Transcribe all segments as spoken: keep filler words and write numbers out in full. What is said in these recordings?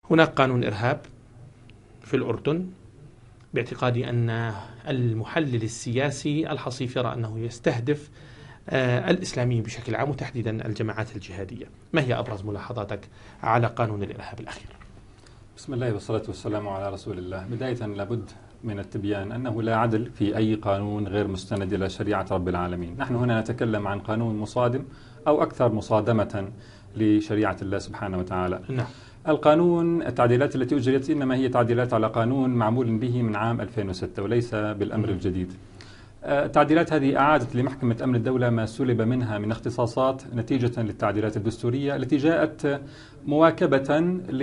هناك قانون إرهاب في الأردن باعتقادي أن المحلل السياسي الحصيف يرى أنه يستهدف الإسلاميين بشكل عام وتحديدا الجماعات الجهادية. ما هي أبرز ملاحظاتك على قانون الإرهاب الأخير؟ بسم الله والصلاة والسلام على رسول الله. بداية لابد من التبيان أنه لا عدل في أي قانون غير مستند إلى شريعة رب العالمين. نحن هنا نتكلم عن قانون مصادم أو أكثر مصادمة لشريعة الله سبحانه وتعالى. نعم. القانون التعديلات التي أجريت إنما هي تعديلات على قانون معمول به من عام ألفين وستة وليس بالأمر الجديد. التعديلات هذه أعادت لمحكمة أمن الدولة ما سلب منها من اختصاصات نتيجة للتعديلات الدستورية التي جاءت مواكبة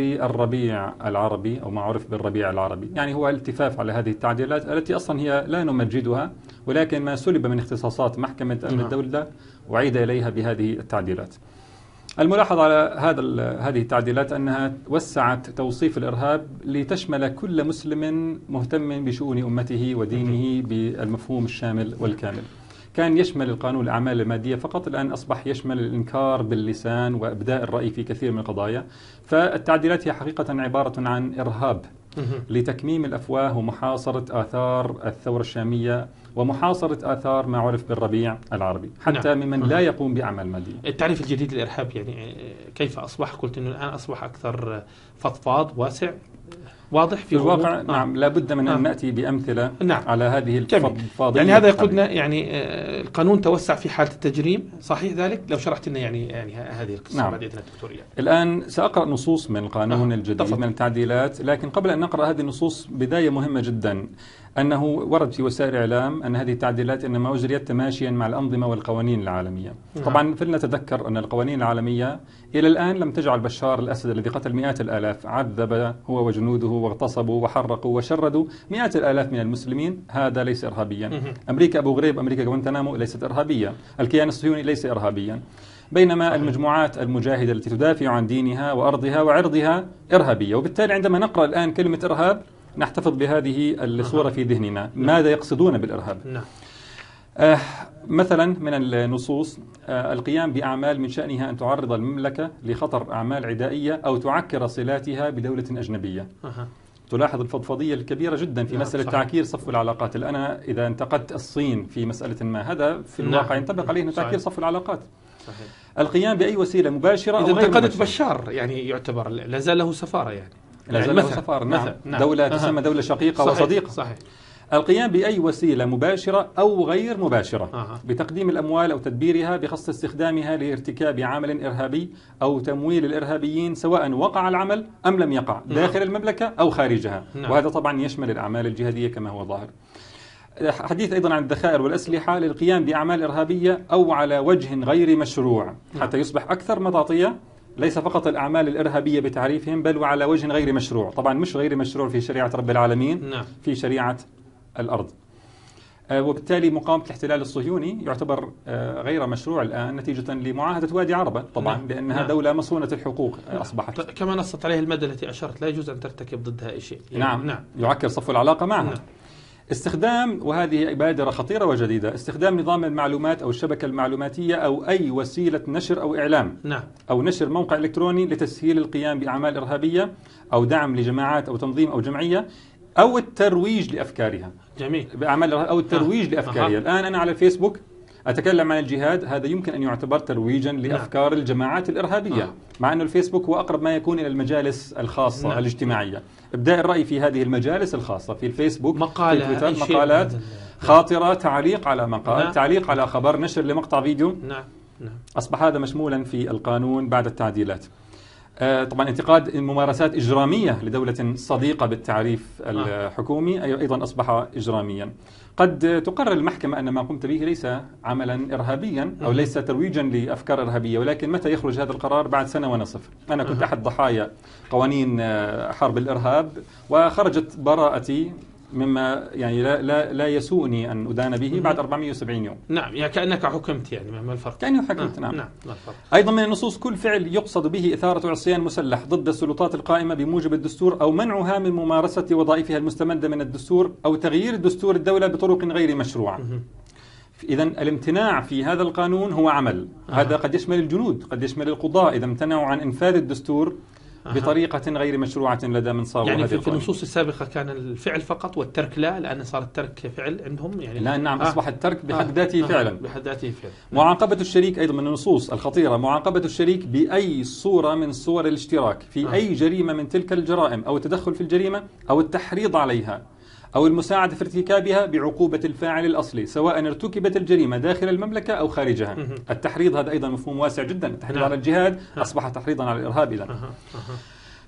للربيع العربي أو ما عرف بالربيع العربي، يعني هو الالتفاف على هذه التعديلات التي أصلا هي لا نمجدها، ولكن ما سلب من اختصاصات محكمة أمن الدولة وعيد إليها بهذه التعديلات. الملاحظ على هذا هذه التعديلات أنها وسعت توصيف الإرهاب لتشمل كل مسلم مهتم بشؤون أمته ودينه بالمفهوم الشامل والكامل. كان يشمل القانون الأعمال المادية فقط، الآن أصبح يشمل الإنكار باللسان وإبداء الرأي في كثير من القضايا. فالتعديلات هي حقيقة عبارة عن إرهاب لتكميم الأفواه ومحاصرة آثار الثورة الشامية ومحاصرة آثار ما عرف بالربيع العربي حتى نعم. ممن لا يقوم بأعمال مادية. التعريف الجديد للإرهاب يعني كيف أصبح؟ قلت أنه الآن أصبح أكثر فضفاض واسع واضح في, في الواقع. نعم، لا بد من أن آه. نأتي بأمثلة نعم. على هذه الفضفاضية. يعني هذا يقودنا يعني آه القانون توسع في حالة التجريم، صحيح ذلك؟ لو شرحت لنا يعني يعني هذه القصة. نعم. بعد إذن الدكتورية. الآن سأقرأ نصوص من القانون آه. الجديد تفضل. من التعديلات، لكن قبل أن نقرأ هذه النصوص بداية مهمة جدا أنه ورد في وسائل الإعلام أن هذه التعديلات إنما أجريت تماشيا مع الأنظمة والقوانين العالمية. نعم. طبعا فلنتذكر أن القوانين العالمية إلى الآن لم تجعل بشار الأسد الذي قتل مئات الآلاف عذب هو وجنوده واغتصبوا وحرقوا وشردوا مئات الآلاف من المسلمين، هذا ليس إرهابيا. أمريكا أبو غريب، أمريكا غوانتنامو ليست إرهابية، الكيان الصهيوني ليس إرهابيا، بينما المجموعات المجاهدة التي تدافع عن دينها وأرضها وعرضها إرهابية. وبالتالي عندما نقرأ الآن كلمة إرهاب نحتفظ بهذه الصورة في ذهننا، ماذا يقصدون بالإرهاب. نعم. آه مثلا من النصوص آه القيام بأعمال من شأنها أن تعرض المملكة لخطر أعمال عدائية أو تعكر صلاتها بدولة أجنبية. أه. تلاحظ تلاحظ الفضفضية الكبيرة جدا في نعم. مسألة صحيح. تعكير صفو العلاقات. أنا إذا انتقدت الصين في مسألة ما، هذا في نعم. الواقع ينطبق عليه تعكير صحيح. صفو العلاقات. صحيح. القيام بأي وسيلة مباشرة أو إذا غير انتقدت مباشرة. بشار يعني يعتبر لا زال له سفارة يعني لا زال له سفارة. نعم. نعم. دولة أه. تسمى دولة شقيقة صحيح. وصديقة. صحيح. القيام بأي وسيلة مباشرة أو غير مباشرة أه. بتقديم الأموال أو تدبيرها بقصد استخدامها لارتكاب عمل إرهابي أو تمويل الإرهابيين سواء وقع العمل أم لم يقع داخل المملكة أو خارجها. نعم. وهذا طبعا يشمل الأعمال الجهادية كما هو ظاهر. حديث أيضا عن الذخائر والأسلحة للقيام بأعمال إرهابية أو على وجه غير مشروع حتى يصبح أكثر مطاطية، ليس فقط الأعمال الإرهابية بتعريفهم بل وعلى وجه غير مشروع. طبعا مش غير مشروع في شريعة رب العالمين. نعم. في شريعة الأرض. آه وبالتالي مقاومة الاحتلال الصهيوني يعتبر آه غير مشروع الآن نتيجة لمعاهدة وادي عربة طبعا. نعم. لأنها نعم. دولة مصونة الحقوق. آه أصبحت كما نصت عليه المادة التي أشرت لا يجوز أن ترتكب ضدها أي شيء يعني. نعم. نعم. يعكر صفو العلاقة معها. نعم. استخدام، وهذه بادرة خطيرة وجديدة، استخدام نظام المعلومات أو الشبكة المعلوماتية أو أي وسيلة نشر أو إعلام. نعم. أو نشر موقع إلكتروني لتسهيل القيام بأعمال إرهابية أو دعم لجماعات أو تنظيم أو جمعية أو الترويج لأفكارها. جميل. بأعمال أو الترويج آه. لأفكارها. آه. الآن أنا على الفيسبوك أتكلم عن الجهاد، هذا يمكن أن يعتبر ترويجا لأفكار نعم. الجماعات الإرهابية. آه. مع أن الفيسبوك هو أقرب ما يكون إلى المجالس الخاصة نعم. الاجتماعية. إبداء الرأي في هذه المجالس الخاصة في الفيسبوك، مقالة، في تويتر، مقالات خاطرة، تعليق على مقال، نعم. تعليق على خبر، نشر لمقطع فيديو. نعم. نعم. أصبح هذا مشمولا في القانون بعد التعديلات. آه طبعا انتقاد ممارسات إجرامية لدولة صديقة بالتعريف الحكومي أيضا أصبح إجراميا. قد تقرر المحكمة أن ما قمت به ليس عملا إرهابيا أو ليس ترويجا لأفكار إرهابية، ولكن متى يخرج هذا القرار؟ بعد سنة ونصف. أنا كنت أحد ضحايا قوانين حرب الإرهاب وخرجت براءتي مما يعني لا لا لا يسوءني أن أدان به بعد أربعمئة وسبعين يوم. نعم، يعني كأنك حكمت، يعني ما الفرق؟ كأني حكمت. نعم. نعم. ما الفرق؟ أيضا من النصوص كل فعل يقصد به إثارة عصيان مسلح ضد السلطات القائمة بموجب الدستور أو منعها من ممارسة وظائفها المستمدة من الدستور أو تغيير دستور الدولة بطرق غير مشروعة. إذن الامتناع في هذا القانون هو عمل. آه. هذا قد يشمل الجنود، قد يشمل القضاء إذا امتنعوا عن إنفاذ الدستور بطريقة غير مشروعة لدى من صاغوا يعني هذه في, في القوانين. النصوص السابقة كان الفعل فقط والترك لا، الآن صار الترك فعل عندهم يعني. الآن نعم آه. أصبح الترك بحد آه. ذاته آه. فعلا. بحد ذاته فعلا. معاقبة الشريك أيضا من النصوص الخطيرة، معاقبة الشريك بأي صورة من صور الاشتراك في آه. أي جريمة من تلك الجرائم أو التدخل في الجريمة أو التحريض عليها أو المساعدة في ارتكابها بعقوبة الفاعل الأصلي، سواء ارتكبت الجريمة داخل المملكة أو خارجها. التحريض هذا أيضا مفهوم واسع جدا، التحريض نعم. على الجهاد أصبح تحريضا على الإرهاب إذن. أه. أه.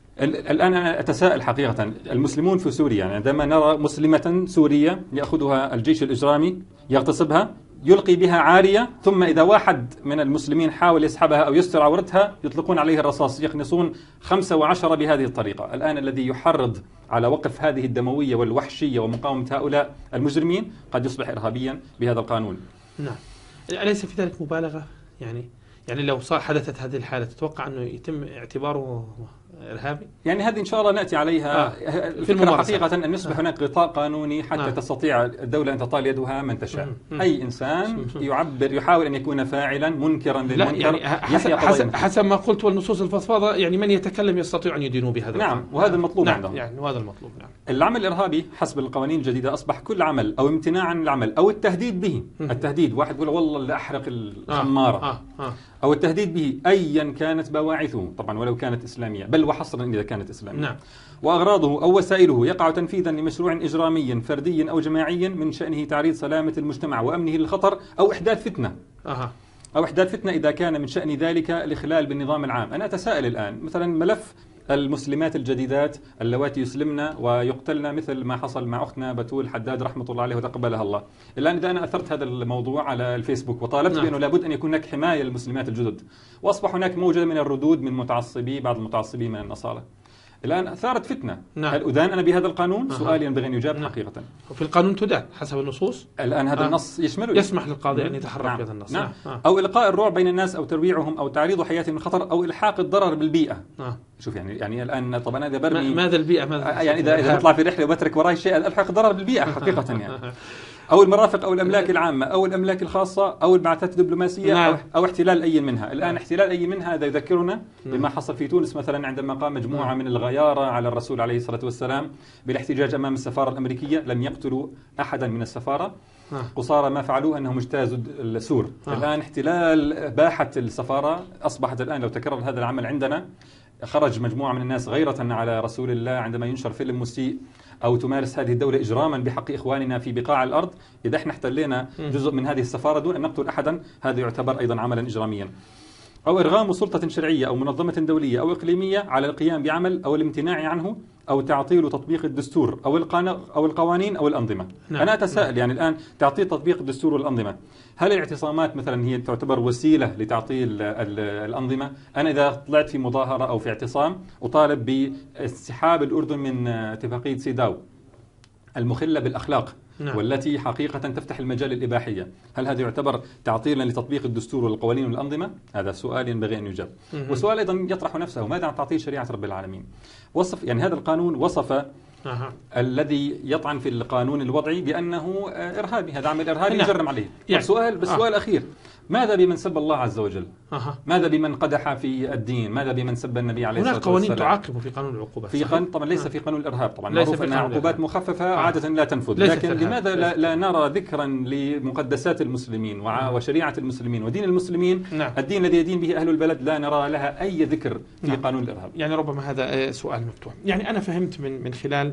الآن أنا أتساءل حقيقة، المسلمون في سوريا يعني عندما نرى مسلمة سورية يأخذها الجيش الإجرامي يغتصبها يلقي بها عارية، ثم إذا واحد من المسلمين حاول يسحبها أو يستر عورتها يطلقون عليه الرصاص، يخنصون خمسة وعشرة بهذه الطريقة. الآن الذي يحرض على وقف هذه الدموية والوحشية ومقاومة هؤلاء المجرمين قد يصبح إرهابيا بهذا القانون. نعم. أليس في ذلك مبالغة؟ يعني يعني لو صار حدثت هذه الحالة تتوقع أنه يتم اعتباره إرهابي؟ يعني هذه إن شاء الله نأتي عليها. آه. الفكرة حقيقة أن يصبح آه. هناك غطاء قانوني حتى آه. تستطيع الدولة أن تطال يدها من تشاء. مم. أي إنسان يعبر يحاول أن يكون فاعلا منكرا لا للمنكر يعني حسب, حسب, حسب ما قلت والنصوص الفضفاضة، يعني من يتكلم يستطيع أن يدينوا بهذا. نعم، وهذا المطلوب نعم. عندهم. يعني وهذا المطلوب. نعم. العمل الإرهابي حسب القوانين الجديدة أصبح كل عمل أو امتناع عن العمل أو التهديد به. مم. التهديد، واحد يقول والله اللي أحرق الخمارة آه. آه. آه. أو التهديد به أيا كانت بواعثه طبعا ولو كانت إسلامية، بل وحصرا إذا كانت إسلامية. نعم. وأغراضه أو وسائله يقع تنفيذا لمشروع إجرامي فردي أو جماعي من شأنه تعريض سلامة المجتمع وأمنه للخطر أو إحداث فتنة. أها. أو إحداث فتنة إذا كان من شأن ذلك الإخلال بالنظام العام. أنا أتساءل الآن مثلا ملف المسلمات الجديدات اللواتي يسلمن ويقتلن مثل ما حصل مع أختنا بتول حداد رحمة الله عليه وتقبلها الله. الآن إذا أنا أثرت هذا الموضوع على الفيسبوك وطالبت نعم. بأنه لابد أن يكون هناك حماية للمسلمات الجدد، وأصبح هناك موجة من الردود من متعصبي بعض المتعصبين من النصارى. الآن أثارت فتنة. نعم. هل أذان أنا بهذا القانون؟ أه. سؤال ينبغي أن يجاب. نعم. حقيقة وفي القانون تدان حسب النصوص. الآن هذا آه. النص يشمله يسمح للقاضي أن يتحرك نعم. بهذا النص. نعم. آه. أو إلقاء الرعب بين الناس أو ترويعهم أو تعريض حياتهم للخطر أو إلحاق الضرر بالبيئة. آه. شوف يعني يعني الآن طبعا إذا برمي ماذا البيئة ماذا يعني إذا إذا بطلع في رحلة وبترك وراي شيء ألحق ضرر بالبيئة حقيقة يعني. أو المرافق أو الأملاك العامة أو الأملاك الخاصة أو البعثات الدبلوماسية. نعم. أو, أو احتلال أي منها. الآن احتلال أي منها هذا يذكرنا بما حصل في تونس مثلا عندما قام مجموعة من الغيارة على الرسول عليه الصلاة والسلام بالاحتجاج أمام السفارة الأمريكية، لم يقتلوا أحدا من السفارة. قصارى ما فعلوه أنهم اجتازوا السور. الآن احتلال باحة السفارة أصبحت الآن لو تكرر هذا العمل عندنا، خرج مجموعة من الناس غيرة على رسول الله عندما ينشر فيلم مسيء أو تمارس هذه الدولة إجراما بحق إخواننا في بقاع الأرض، إذا احنا احتلينا جزء من هذه السفارة دون أن نقتل أحدا، هذا يعتبر أيضا عملا إجراميا. أو إرغام سلطة شرعية أو منظمة دولية أو إقليمية على القيام بعمل أو الامتناع عنه أو تعطيل تطبيق الدستور أو أو القوانين أو الأنظمة. نعم. أنا أتساءل يعني الآن تعطيل تطبيق الدستور والأنظمة، هل الاعتصامات مثلا هي تعتبر وسيلة لتعطيل الأنظمة؟ أنا إذا طلعت في مظاهرة أو في اعتصام أطالب بانسحاب الأردن من اتفاقية سيداو المخلة بالأخلاق. نعم. والتي حقيقة تفتح المجال للإباحية، هل هذا يعتبر تعطيلا لتطبيق الدستور والقوانين والأنظمة؟ هذا سؤال ينبغي أن يجاب. وسؤال أيضا يطرح نفسه، ماذا عن تعطيل شريعة رب العالمين؟ وصف يعني هذا القانون وصف أه. الذي يطعن في القانون الوضعي بأنه إرهابي، هذا عمل إرهابي يجرم عليه. يعني. السؤال بس سؤال أه. أخير، ماذا بمن سب الله عز وجل؟ أه. ماذا بمن قدح في الدين؟ ماذا بمن سب النبي عليه الصلاة والسلام؟ هناك قوانين تعاقب في قانون العقوبات. في قانون طبعا ليس أه. في قانون الإرهاب طبعا معروف أن عقوبات مخففة أه. عادة لا تنفذ، لكن لماذا لا, لا نرى ذكرا لمقدسات المسلمين وشريعة المسلمين ودين المسلمين؟ نعم. الدين الذي يدين به أهل البلد لا نرى لها أي ذكر في نعم. قانون الإرهاب. يعني ربما هذا سؤال مفتوح. يعني أنا فهمت من من خلال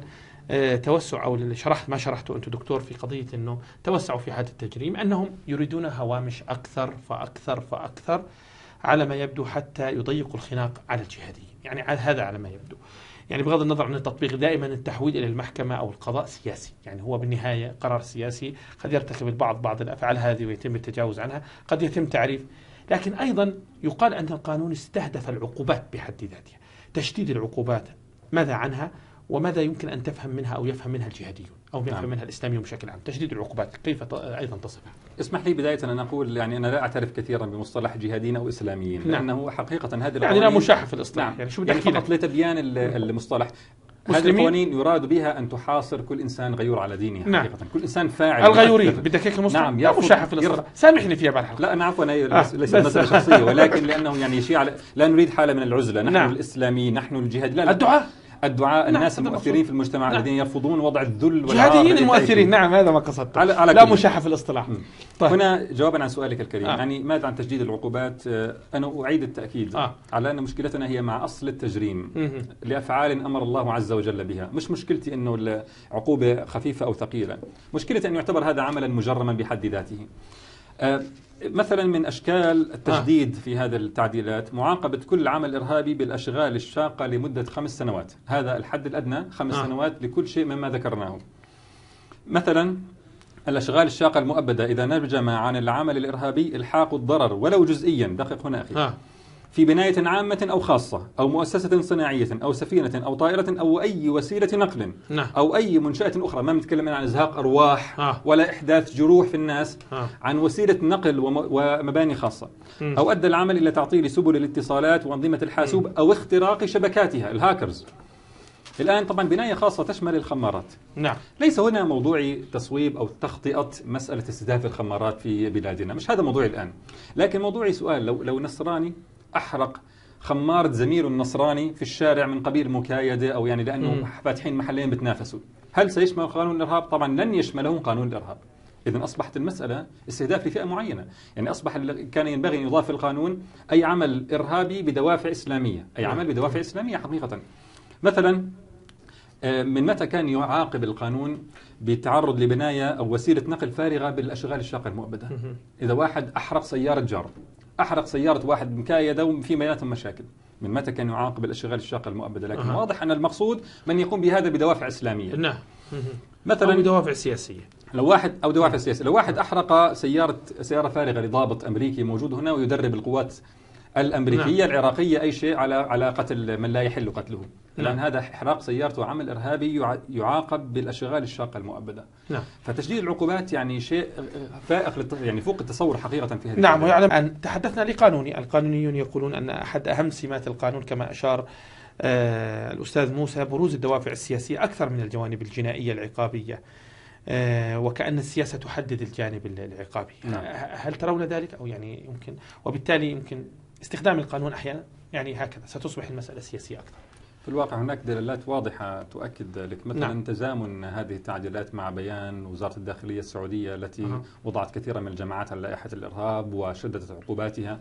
توسع أو اللي شرحت ما شرحته أنت دكتور في قضية أنه توسعوا في حالة التجريم، أنهم يريدون هوامش أكثر فأكثر فأكثر على ما يبدو حتى يضيقوا الخناق على الجهاديين. يعني هذا على ما يبدو، يعني بغض النظر عن التطبيق دائما التحويل إلى المحكمة أو القضاء سياسي، يعني هو بالنهاية قرار سياسي، قد يرتكب البعض بعض الأفعال هذه ويتم التجاوز عنها، قد يتم تعريف. لكن أيضا يقال أن القانون استهدف العقوبات بحد ذاتها، تشديد العقوبات، ماذا عنها وماذا يمكن أن تفهم منها أو يفهم منها الجهاديون أو يفهم نعم. منها الإسلاميون بشكل عام؟ تشديد العقوبات كيف أيضا تصفها؟ اسمح لي بداية أن أقول يعني أنا لا أعترف كثيرا بمصطلح جهاديين أو إسلاميين، نعم. لأنه حقيقة هذه يعني لا مشاحة في الإصطلاح، نعم. يعني شو يعني فقط لتبيان المصطلح. هذه القوانين يراد بها أن تحاصر كل إنسان غيور على دينه حقيقة. نعم. كل إنسان فاعل الغيورين بدك هيك المصطلح. نعم. لا مشاحة في الاصطلاح، سامحني فيها بعد الحلقة. لا أنا عفوا ليس مسألة شخصية، ولكن لأنه يعني شيء على لا نريد حالة من العزلة. نحن نعم. الإسلامي، نحن الجهاد. لا الدعاء الدعاء نعم. الناس المؤثرين في المجتمع نعم. الذين يرفضون وضع الذل والعار. جهاديين المؤثرين. نعم هذا ما قصدته. على على لا مشاحة في الاصطلاح. طيب. هنا جوابا عن سؤالك الكريم آه. يعني ماذا عن تجديد العقوبات؟ أنا أعيد التأكيد آه. على أن مشكلتنا هي مع أصل التجريم مم. لأفعال أمر الله عز وجل بها. مش مشكلتي أنه العقوبة خفيفة أو ثقيلة، مشكلتي أن يعتبر هذا عملا مجرما بحد ذاته. آه مثلا من أشكال التجديد آه. في هذا التعديلات معاقبة كل عمل إرهابي بالأشغال الشاقة لمدة خمس سنوات. هذا الحد الأدنى خمس آه. سنوات لكل شيء مما ذكرناه. مثلا الأشغال الشاقة المؤبدة إذا نجم عن العمل الإرهابي إلحاق الضرر ولو جزئيا، دقق هنا أخي آه. في بناية عامة أو خاصة أو مؤسسة صناعية أو سفينة أو طائرة أو أي وسيلة نقل نعم. أو أي منشأة أخرى. ما نتكلم عن إزهاق أرواح آه. ولا إحداث جروح في الناس آه. عن وسيلة نقل ومباني خاصة م. أو أدى العمل إلى تعطيل سبل الاتصالات وأنظمة الحاسوب م. أو اختراق شبكاتها الهاكرز. الآن طبعا بناية خاصة تشمل الخمارات. نعم. ليس هنا موضوعي تصويب أو تخطئة مسألة استهداف الخمارات في بلادنا، مش هذا موضوعي الآن. لكن موضوعي سؤال، لو لو نصراني أحرق خمارة زميله النصراني في الشارع من قبيل مكايدة أو يعني لأنه م. فاتحين محلين بتنافسوا، هل سيشمل قانون الإرهاب؟ طبعا لن يشمله قانون الإرهاب. إذن أصبحت المسألة استهداف لفئة معينة، يعني أصبح كان ينبغي أن يضاف في القانون أي عمل إرهابي بدوافع إسلامية، أي عمل بدوافع إسلامية حقيقة. مثلا من متى كان يعاقب القانون بالتعرض لبناية أو وسيلة نقل فارغة بالأشغال الشاقة المؤبدة؟ إذا واحد أحرق سيارة جار، أحرق سيارة واحد مكايدة وفي بيناتهم مشاكل، من متى كان يعاقب الأشغال الشاقة المؤبدة؟ لكن أه. واضح أن المقصود من يقوم بهذا بدوافع إسلامية. نعم. مثلا أو بدوافع سياسية. لو واحد أو دوافع سياسية، لو واحد أحرق سيارة سيارة فارغة لضابط أمريكي موجود هنا ويدرب القوات الأمريكية نعم. العراقية أي شيء على على قتل من لا يحل قتله، لأن نعم. هذا إحراق سيارته عمل إرهابي يعاقب بالأشغال الشاقة المؤبدة. نعم. فتشديد العقوبات يعني شيء فائق للت... يعني فوق التصور حقيقة في هذه. نعم. ويعلم أن تحدثنا لقانوني، القانونيون يقولون أن أحد أهم سمات القانون كما أشار آه الأستاذ موسى بروز الدوافع السياسية أكثر من الجوانب الجنائية العقابية، آه وكأن السياسة تحدد الجانب العقابي. نعم. هل ترون ذلك أو يعني يمكن وبالتالي يمكن استخدام القانون أحيانا يعني هكذا ستصبح المسألة سياسية أكثر؟ في الواقع هناك دلالات واضحة تؤكد ذلك، مثلا نعم. تزامن هذه التعديلات مع بيان وزارة الداخلية السعودية التي أه. وضعت كثيرا من الجماعات على لائحة الإرهاب وشددت عقوباتها،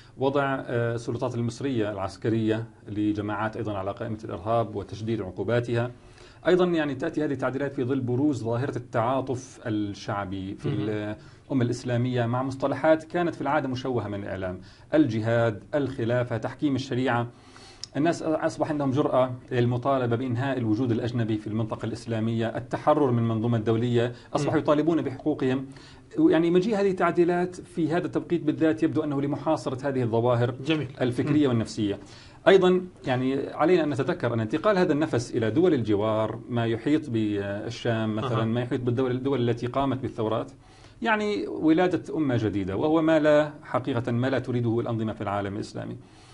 وضع السلطات المصرية العسكرية لجماعات أيضا على قائمة الإرهاب وتشديد عقوباتها. أيضا يعني تأتي هذه التعديلات في ظل بروز ظاهرة التعاطف الشعبي في الأمة الإسلامية مع مصطلحات كانت في العادة مشوهة من الإعلام، الجهاد، الخلافة، تحكيم الشريعة. الناس أصبح عندهم جرأة للمطالبة بإنهاء الوجود الأجنبي في المنطقة الإسلامية، التحرر من المنظومة الدولية، أصبحوا يطالبون بحقوقهم. يعني مجيء هذه التعديلات في هذا التوقيت بالذات يبدو أنه لمحاصرة هذه الظواهر جميل. الفكرية والنفسية. أيضا يعني علينا أن نتذكر أن انتقال هذا النفس إلى دول الجوار، ما يحيط بالشام مثلا، ما يحيط بالدول الدول التي قامت بالثورات، يعني ولادة أمة جديدة، وهو ما لا حقيقة ما لا تريده الأنظمة في العالم الإسلامي.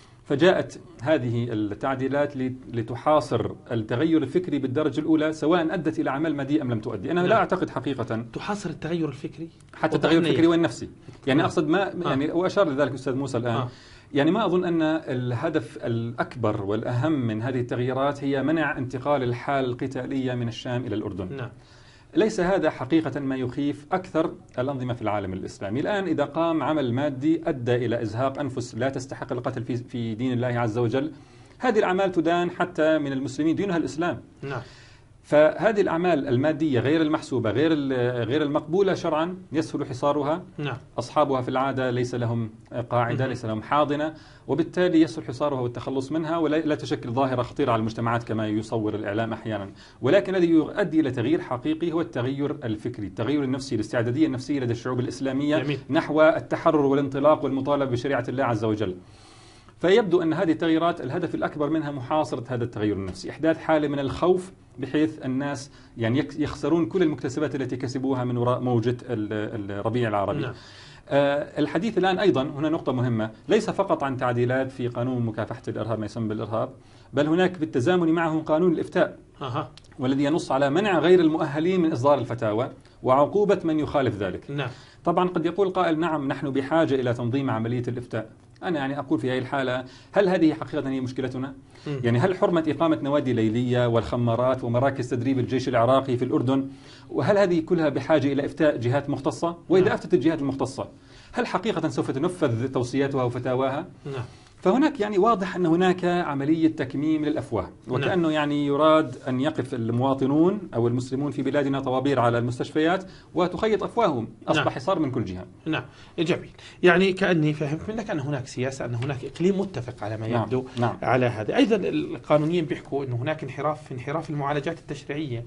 فجاءت هذه التعديلات لتحاصر التغير الفكري بالدرجة الأولى، سواء أدت إلى أعمال مادية أم لم تؤدي. أنا نعم. لا أعتقد حقيقة تحاصر التغير الفكري حتى التغير الفكري والنفسي. يعني آه. أقصد ما يعني وأشار لذلك أستاذ موسى الآن آه. يعني ما أظن أن الهدف الأكبر والأهم من هذه التغييرات هي منع انتقال الحالة القتالية من الشام إلى الأردن. نعم. ليس هذا حقيقة ما يخيف أكثر الأنظمة في العالم الإسلامي. الآن إذا قام عمل مادي أدى إلى إزهاق أنفس لا تستحق القتل في في دين الله عز وجل، هذه الأعمال تدان حتى من المسلمين، دينها الإسلام. نعم. فهذه الأعمال المادية غير المحسوبة غير غير المقبولة شرعا يسهل حصارها. نعم. أصحابها في العادة ليس لهم قاعدة، م- ليس لهم حاضنة، وبالتالي يسهل حصارها والتخلص منها، ولا تشكل ظاهرة خطيرة على المجتمعات كما يصور الإعلام أحيانا. ولكن الذي يؤدي إلى تغيير حقيقي هو التغير الفكري، التغير النفسي، الاستعدادية النفسية لدى الشعوب الإسلامية جميل. نحو التحرر والانطلاق والمطالبة بشريعة الله عز وجل. فيبدو أن هذه التغييرات الهدف الأكبر منها محاصرة هذا التغير النفسي، إحداث حالة من الخوف بحيث الناس يعني يخسرون كل المكتسبات التي كسبوها من وراء موجة الربيع العربي. نعم. آه الحديث الآن أيضا هنا نقطة مهمة، ليس فقط عن تعديلات في قانون مكافحة الإرهاب ما يسمى بالإرهاب، بل هناك بالتزامن معه قانون الإفتاء أها. والذي ينص على منع غير المؤهلين من إصدار الفتاوى وعقوبة من يخالف ذلك. نعم. طبعا قد يقول قائل نعم نحن بحاجة إلى تنظيم عملية الإفتاء. أنا يعني أقول في هذه الحالة هل هذه حقيقة هي مشكلتنا؟ م. يعني هل حرمة إقامة نوادي ليلية والخمارات ومراكز تدريب الجيش العراقي في الأردن وهل هذه كلها بحاجة إلى إفتاء جهات مختصة؟ وإذا أفتت الجهات المختصة هل حقيقة سوف تنفذ توصياتها وفتاواها؟ نعم. فهناك يعني واضح أن هناك عملية تكميم للأفواه وكأنه يعني يراد أن يقف المواطنون أو المسلمون في بلادنا طوابير على المستشفيات وتخيط أفواههم. أصبح نعم. حصار من كل جهة. نعم جميل. يعني كأني فهمت منك أن هناك سياسة، أن هناك إقليم متفق على ما يبدو. نعم. نعم. على هذا أيضا القانونيين بيحكوا أن هناك انحراف في انحراف المعالجات التشريعية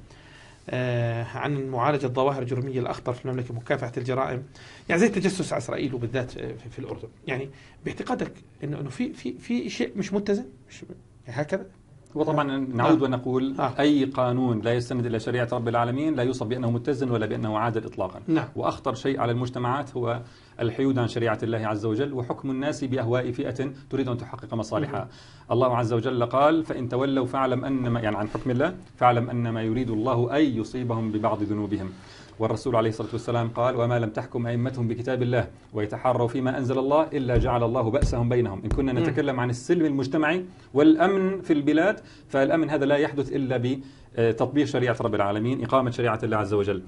آه عن معالجة الظواهر الجرمية الأخطر في المملكة، مكافحة الجرائم، يعني زي التجسس على إسرائيل وبالذات في, في الأردن. يعني باعتقادك إنه إنه في في في شيء مش متزن، مش يعني هكذا؟ وطبعا نعود آه. ونقول آه. أي قانون لا يستند إلى شريعة رب العالمين لا يوصف بأنه متزن ولا بأنه عادل إطلاقا. نعم. وأخطر شيء على المجتمعات هو الحيود عن شريعة الله عز وجل وحكم الناس بأهواء فئة تريد أن تحقق مصالحها. الله عز وجل قال فإن تولوا فاعلم أنما يعني عن حكم الله فاعلم أنما يريد الله أن يصيبهم ببعض ذنوبهم. والرسول عليه الصلاة والسلام قال وما لم تحكم أئمتهم بكتاب الله ويتحروا فيما أنزل الله إلا جعل الله بأسهم بينهم. إن كنا نتكلم عن السلم المجتمعي والأمن في البلاد فالأمن هذا لا يحدث إلا بتطبيق شريعة رب العالمين، إقامة شريعة الله عز وجل.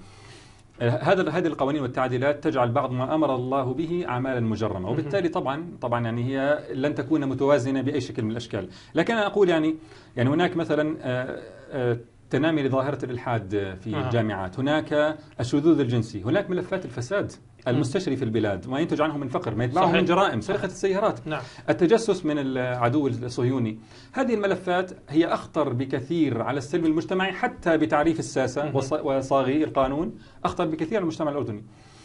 هذا هذه القوانين والتعديلات تجعل بعض ما أمر الله به أعمالا مجرمة، وبالتالي طبعا طبعا يعني هي لن تكون متوازنة بأي شكل من الأشكال. لكن أنا أقول يعني يعني هناك مثلا آآ آآ تنامي لظاهرة الإلحاد في آه. الجامعات، هناك الشذوذ الجنسي، هناك ملفات الفساد المستشري في البلاد ما ينتج عنه من فقر، ما يتبعه من جرائم، سرقة السيارات، نعم. التجسس من العدو الصهيوني. هذه الملفات هي أخطر بكثير على السلم المجتمعي حتى بتعريف الساسة وصاغي القانون، أخطر بكثير على المجتمع الأردني.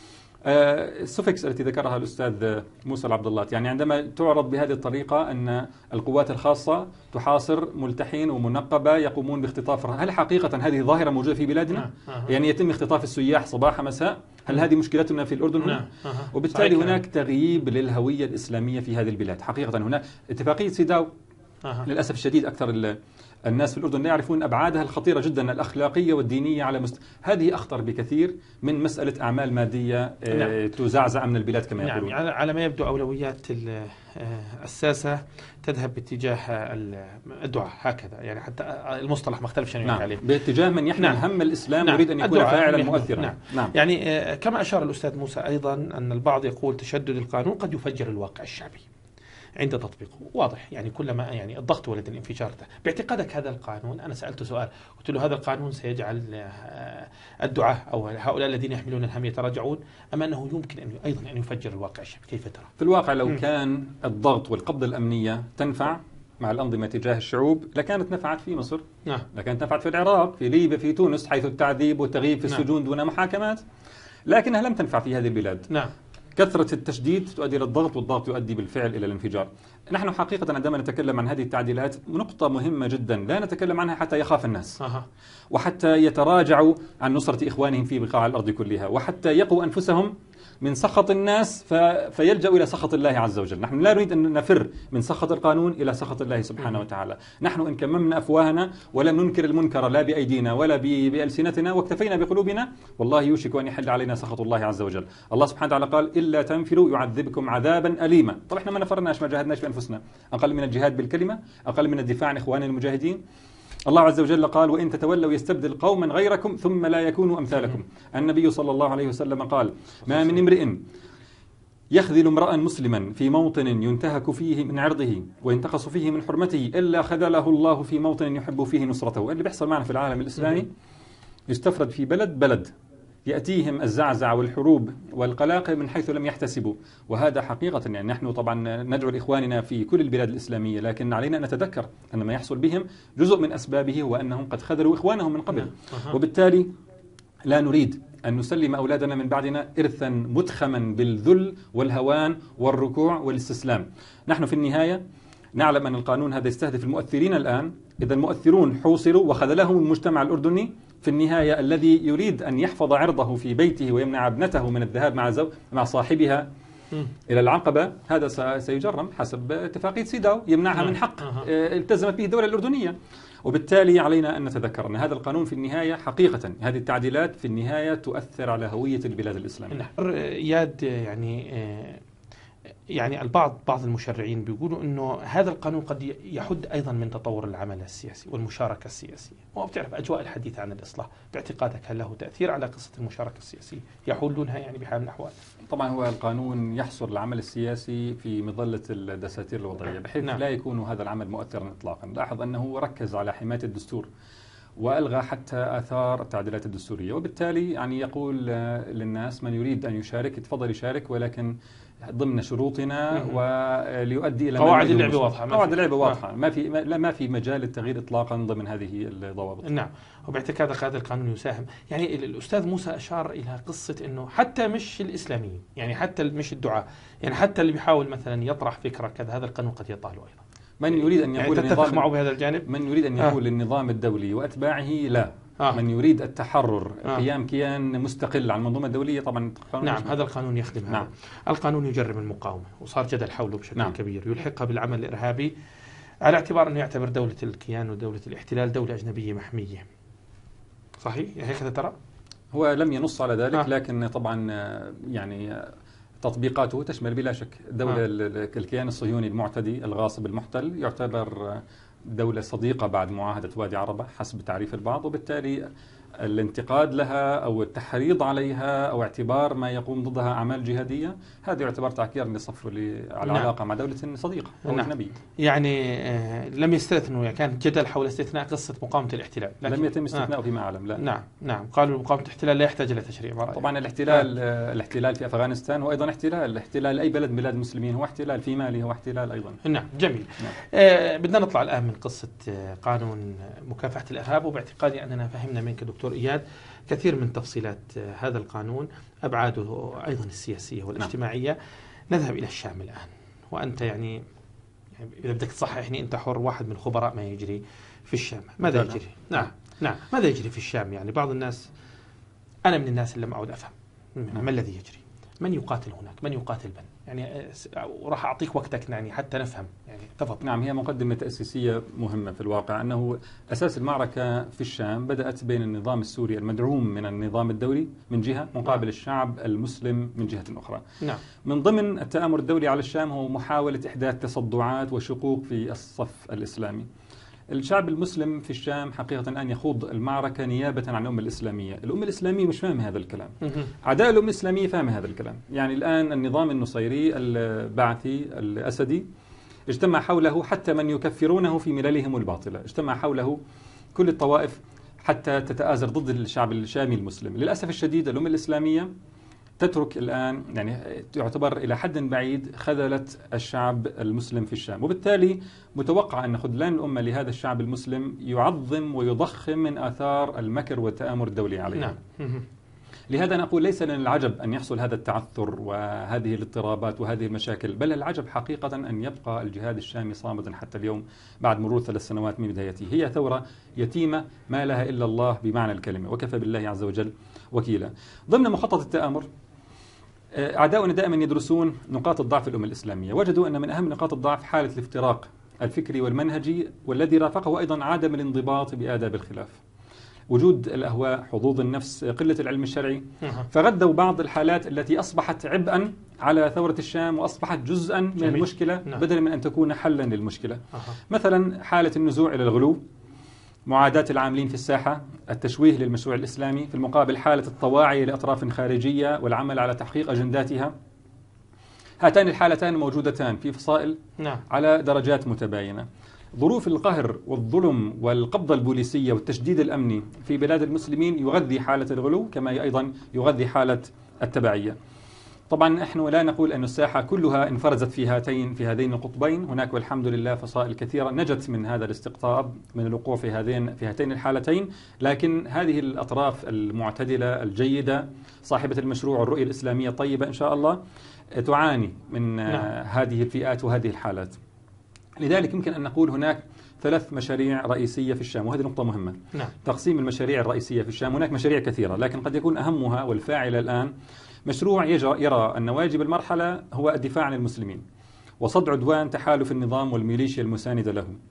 السوفكس التي ذكرها الأستاذ موسى العبد الله، يعني عندما تعرض بهذه الطريقة أن القوات الخاصة تحاصر ملتحين ومنقبة يقومون باختطاف، هل حقيقة هذه ظاهرة موجودة في بلادنا؟ يعني يتم اختطاف السياح صباح مساء؟ هل هذه مشكلتنا في الأردن هنا؟ وبالتالي هناك تغييب للهوية الإسلامية في هذه البلاد. حقيقة هناك اتفاقية سيداو للأسف الشديد أكثر الناس في الأردن لا يعرفون أبعادها الخطيرة جدا الأخلاقية والدينية على مست... هذه أخطر بكثير من مسألة أعمال مادية نعم. تزعزع من البلاد كما يقولون. نعم. على ما يبدو أولويات الساسة تذهب باتجاه الدعاء هكذا، يعني حتى المصطلح ما اختلفش نعم. عليه، باتجاه من يحمل نعم. هم الإسلام نعم. يريد أن يكون فاعلا مؤثرا. نعم. نعم. يعني كما أشار الأستاذ موسى أيضا أن البعض يقول تشدد القانون قد يفجر الواقع الشعبي عند تطبيقه. واضح يعني كلما يعني الضغط ولد الانفجار ده. باعتقادك هذا القانون، أنا سألته سؤال قلت له هذا القانون سيجعل الدعاة أو هؤلاء الذين يحملون الهم يتراجعون أم أنه يمكن أن أيضا أن يفجر الواقع الشعبي؟ كيف ترى؟ في الواقع لو م. كان الضغط والقبضة الأمنية تنفع مع الأنظمة تجاه الشعوب لكانت نفعت في مصر، نعم. لكانت نفعت في العراق، في ليبيا، في تونس، حيث التعذيب والتغييب في السجون نعم. دون محاكمات، لكنها لم تنفع في هذه البلاد. نعم. كثرة التشديد تؤدي إلى الضغط، والضغط يؤدي بالفعل إلى الانفجار. نحن حقيقة عندما نتكلم عن هذه التعديلات نقطة مهمة جدا لا نتكلم عنها حتى يخاف الناس أه. وحتى يتراجعوا عن نصرة إخوانهم في بقاع الأرض كلها، وحتى يقوا أنفسهم من سخط الناس ف... فيلجأوا إلى سخط الله عز وجل. نحن لا نريد أن نفر من سخط القانون إلى سخط الله سبحانه وتعالى. نحن إن كممنا أفواهنا ولم ننكر المنكر لا بأيدينا ولا ب... بألسنتنا واكتفينا بقلوبنا، والله يوشك أن يحل علينا سخط الله عز وجل. الله سبحانه وتعالى قال إلا تنفروا يعذبكم عذابا أليما. طب إحنا ما نفرناش، ما جاهدناش بأنفسنا، أقل من الجهاد بالكلمة، أقل من الدفاع عن إخواننا المجاهدين. الله عز وجل قال وإن تتولوا يستبدل قوما غيركم ثم لا يكونوا أمثالكم. النبي صلى الله عليه وسلم قال ما من امرئ يخذل امرأ مسلما في موطن ينتهك فيه من عرضه وينتقص فيه من حرمته إلا خذله الله في موطن يحب فيه نصرته. اللي بيحصل معنا في العالم الإسلامي يستفرد في بلد بلد يأتيهم الزعزع والحروب والقلاقل من حيث لم يحتسبوا، وهذا حقيقة يعني نحن طبعا ندعو لإخواننا في كل البلاد الإسلامية، لكن علينا أن نتذكر أن ما يحصل بهم جزء من أسبابه هو أنهم قد خذلوا إخوانهم من قبل، وبالتالي لا نريد أن نسلم أولادنا من بعدنا إرثا متخما بالذل والهوان والركوع والاستسلام. نحن في النهاية نعلم أن القانون هذا يستهدف المؤثرين الآن، إذا المؤثرون حوصروا وخذلهم المجتمع الأردني، في النهاية الذي يريد أن يحفظ عرضه في بيته ويمنع ابنته من الذهاب مع زو... مع صاحبها م. إلى العقبة، هذا سيجرم حسب اتفاقية سيداو، يمنعها م. من حق م. التزمت به الدولة الأردنية. وبالتالي علينا أن نتذكر أن هذا القانون في النهاية حقيقة هذه التعديلات في النهاية تؤثر على هوية البلاد الإسلامية. نعم. إياد، يعني يعني البعض بعض المشرعين بيقولوا انه هذا القانون قد يحد ايضا من تطور العمل السياسي والمشاركه السياسيه، وبتعرف اجواء الحديث عن الاصلاح، باعتقادك هل له تاثير على قصه المشاركه السياسيه؟ يحولونها يعني بحال من الاحوال؟ طبعا هو القانون يحصر العمل السياسي في مظله الدساتير الوضعيه بحيث نعم. لا يكون هذا العمل مؤثرا اطلاقا. لاحظ انه ركز على حمايه الدستور وألغى حتى آثار التعديلات الدستورية، وبالتالي يعني يقول للناس من يريد أن يشارك يتفضل يشارك، ولكن ضمن شروطنا وليؤدي إلى قواعد اللعبة واضحة. قواعد اللعبة واضحة، ما في ما, ما في مجال للتغيير إطلاقا ضمن هذه الضوابط. نعم. وباعتقادك هذا القانون يساهم، يعني الأستاذ موسى أشار إلى قصة إنه حتى مش الإسلاميين، يعني حتى مش الدعاة، يعني حتى اللي بيحاول مثلا يطرح فكرة كذا هذا القانون قد يطاله أيضا. من يريد أن يقول يعني تتفق معه بهذا الجانب؟ من يريد أن يقول آه. النظام الدولي وأتباعه لا. آه. من يريد التحرر آه. قيام كيان مستقل عن المنظومة الدولية طبعا. نعم. هذا القانون يخدم هذا. نعم. القانون يجرم المقاومة وصار جدل حوله بشكل نعم. كبير، يلحقها بالعمل الإرهابي على اعتبار أنه يعتبر دولة الكيان ودولة الاحتلال دولة أجنبية محمية. صحيح؟ هيك ترى؟ هو لم ينص على ذلك آه. لكن طبعا يعني تطبيقاته تشمل بلا شك دولة آه. الكيان الصهيوني المعتدي الغاصب المحتل يعتبر دولة صديقة بعد معاهدة وادي عربة حسب تعريف البعض، وبالتالي الانتقاد لها أو التحريض عليها أو اعتبار ما يقوم ضدها أعمال جهادية هذا يعتبر تعكير لصف على نعم. علاقة مع دولة صديقة أو نعم. أجنبية. يعني آه لم يستثنوا، يعني كان جدل حول استثناء قصة مقاومة الاحتلال، لم يتم استثناء آه. فيما أعلم لا. نعم نعم قالوا مقاومة الاحتلال لا يحتاج إلى تشريع برأيي. طبعا الاحتلال آه. الاحتلال في أفغانستان هو أيضا احتلال، الاحتلال أي بلد من بلاد المسلمين هو احتلال، في مالي هو احتلال أيضا. نعم جميل. نعم. آه بدنا نطلع الآن من قصة قانون مكافحة الإرهاب، وباعتقادي أننا فهمنا منك دكتور إياد كثير من تفصيلات هذا القانون، أبعاده أيضا السياسية والاجتماعية. نعم. نذهب إلى الشام الآن، وأنت يعني إذا بدك تصححني أنت حر، واحد من خبراء ما يجري في الشام، ماذا يجري؟ نعم نعم ماذا يجري في الشام؟ يعني بعض الناس، أنا من الناس اللي لم أعد أفهم ما الذي يجري، من يقاتل هناك، من يقاتل من، يعني وراح أعطيك وقتك يعني حتى نفهم، يعني تفضل. نعم هي مقدمة تأسيسية مهمة في الواقع، أنه أساس المعركة في الشام بدأت بين النظام السوري المدعوم من النظام الدولي من جهة مقابل نعم. الشعب المسلم من جهة أخرى. نعم. من ضمن التآمر الدولي على الشام هو محاولة إحداث تصدعات وشقوق في الصف الإسلامي. الشعب المسلم في الشام حقيقة الآن يخوض المعركة نيابة عن الأمة الإسلامية. الأمة الإسلامية مش فاهمة هذا الكلام، أعداء الأمة الإسلامية فاهمة هذا الكلام. يعني الآن النظام النصيري البعثي الأسدي اجتمع حوله حتى من يكفرونه في مللهم الباطلة، اجتمع حوله كل الطوائف حتى تتآزر ضد الشعب الشامي المسلم. للأسف الشديد الأمة الإسلامية تترك الآن، يعني تعتبر إلى حد بعيد خذلت الشعب المسلم في الشام، وبالتالي متوقع أن خذلان الأمة لهذا الشعب المسلم يعظم ويضخم من آثار المكر والتآمر الدولي عليه. نعم. لهذا نقول ليس من العجب أن يحصل هذا التعثر وهذه الاضطرابات وهذه المشاكل، بل العجب حقيقة أن يبقى الجهاد الشامي صامدا حتى اليوم بعد مرور ثلاث سنوات من بدايته. هي ثورة يتيمة ما لها إلا الله بمعنى الكلمة، وكفى بالله عز وجل وكيلا. ضمن مخطط التآمر أعداؤنا دائما يدرسون نقاط الضعف الأمة الإسلامية، وجدوا أن من أهم نقاط الضعف حالة الافتراق الفكري والمنهجي، والذي رافقه أيضا عدم الانضباط بآداب الخلاف، وجود الأهواء، حظوظ النفس، قلة العلم الشرعي. فغدوا بعض الحالات التي أصبحت عبئا على ثورة الشام وأصبحت جزءا من جميل. المشكلة بدلا من أن تكون حلا للمشكلة. مثلا حالة النزوع إلى الغلو، معاداة العاملين في الساحة، التشويه للمشروع الإسلامي، في المقابل حالة الطواعية لأطراف خارجية والعمل على تحقيق أجنداتها. هاتان الحالتان موجودتان في فصائل نعم. على درجات متباينة. ظروف القهر والظلم والقبضة البوليسية والتشديد الأمني في بلاد المسلمين يغذي حالة الغلو كما أيضا يغذي حالة التبعية. طبعا نحن لا نقول أن الساحة كلها انفرزت في هاتين في هذين القطبين، هناك والحمد لله فصائل كثيرة نجت من هذا الاستقطاب من الوقوع في هذين في هاتين الحالتين، لكن هذه الأطراف المعتدلة الجيدة صاحبة المشروع والرؤية الإسلامية الطيبة إن شاء الله تعاني من نعم. هذه الفئات وهذه الحالات. لذلك يمكن أن نقول هناك ثلاث مشاريع رئيسية في الشام، وهذه نقطة مهمة. نعم. تقسيم المشاريع الرئيسية في الشام، هناك مشاريع كثيرة لكن قد يكون أهمها والفاعل الآن مشروع يرى أن واجب المرحلة هو الدفاع عن المسلمين وصد عدوان تحالف النظام والميليشيا المساندة له،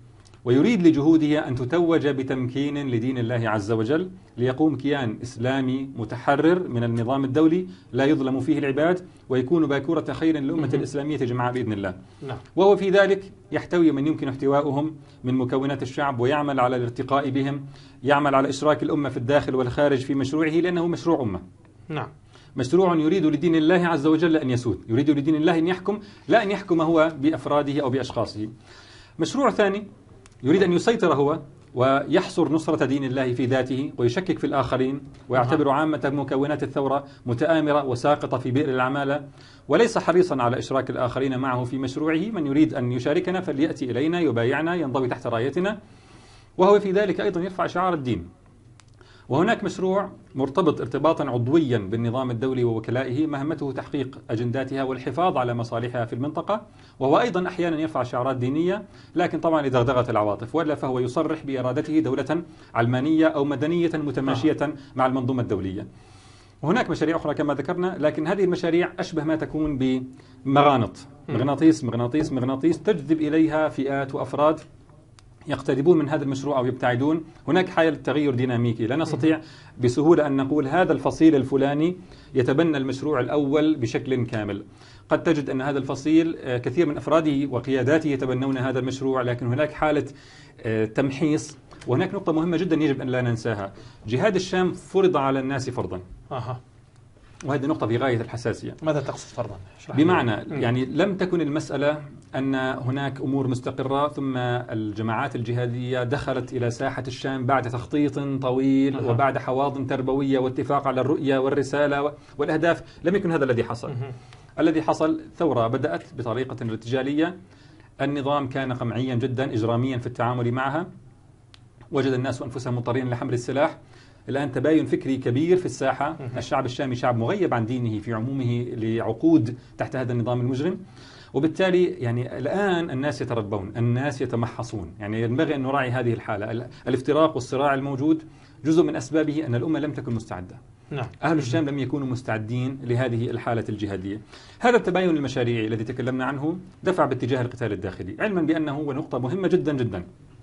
ويريد لجهوده أن تتوج بتمكين لدين الله عز وجل ليقوم كيان إسلامي متحرر من النظام الدولي لا يظلم فيه العباد ويكون باكورة خير للأمة الإسلامية جمعاء بإذن الله. نعم. وهو في ذلك يحتوي من يمكن احتوائهم من مكونات الشعب ويعمل على الارتقاء بهم، يعمل على إشراك الأمة في الداخل والخارج في مشروعه لأنه مشروع أمة. نعم. مشروع يريد لدين الله عز وجل أن يسود، يريد لدين الله أن يحكم، لا أن يحكم هو بأفراده أو بأشخاصه. مشروع ثاني يريد أن يسيطر هو ويحصر نصرة دين الله في ذاته ويشكك في الآخرين ويعتبر عامة مكونات الثورة متآمرة وساقطة في بئر العمالة، وليس حريصا على إشراك الآخرين معه في مشروعه. من يريد أن يشاركنا فليأتي إلينا يبايعنا ينضوي تحت رايتنا، وهو في ذلك أيضا يرفع شعار الدين. وهناك مشروع مرتبط ارتباطا عضويا بالنظام الدولي ووكلائه مهمته تحقيق أجنداتها والحفاظ على مصالحها في المنطقة، وهو أيضا أحيانا يرفع شعارات دينية، لكن طبعا لدغدغة العواطف، وإلا فهو يصرح بإرادته دولة علمانية أو مدنية متماشية مع المنظومة الدولية. وهناك مشاريع أخرى كما ذكرنا، لكن هذه المشاريع أشبه ما تكون بمغانط، مغناطيس مغناطيس مغناطيس تجذب إليها فئات وأفراد يقتربون من هذا المشروع أو يبتعدون. هناك حالة تغير ديناميكي، لا نستطيع بسهولة أن نقول هذا الفصيل الفلاني يتبنى المشروع الأول بشكل كامل. قد تجد أن هذا الفصيل كثير من أفراده وقياداته يتبنون هذا المشروع، لكن هناك حالة تمحيص. وهناك نقطة مهمة جدا يجب أن لا ننساها، جهاد الشام فرض على الناس فرضا. أها. وهذه نقطة في غاية الحساسية. ماذا تقصد فرضا؟ بمعنى يعني لم تكن المسألة أن هناك أمور مستقرة ثم الجماعات الجهادية دخلت إلى ساحة الشام بعد تخطيط طويل أه. وبعد حواضن تربوية واتفاق على الرؤية والرسالة والأهداف. لم يكن هذا الذي حصل. أه. الذي حصل ثورة بدأت بطريقة ارتجالية، النظام كان قمعيا جدا إجراميا في التعامل معها، وجد الناس أنفسهم مضطرين لحمل السلاح. الآن تباين فكري كبير في الساحة، الشعب الشامي شعب مغيب عن دينه في عمومه لعقود تحت هذا النظام المجرم، وبالتالي يعني الآن الناس يتربون، الناس يتمحصون. يعني ينبغي أن نراعي هذه الحالة. الافتراق والصراع الموجود جزء من أسبابه أن الأمة لم تكن مستعدة. نعم. أهل الشام لم يكونوا مستعدين لهذه الحالة الجهادية. هذا التباين المشاريعي الذي تكلمنا عنه دفع باتجاه القتال الداخلي، علما بأنه ونقطة مهمة جدا جدا،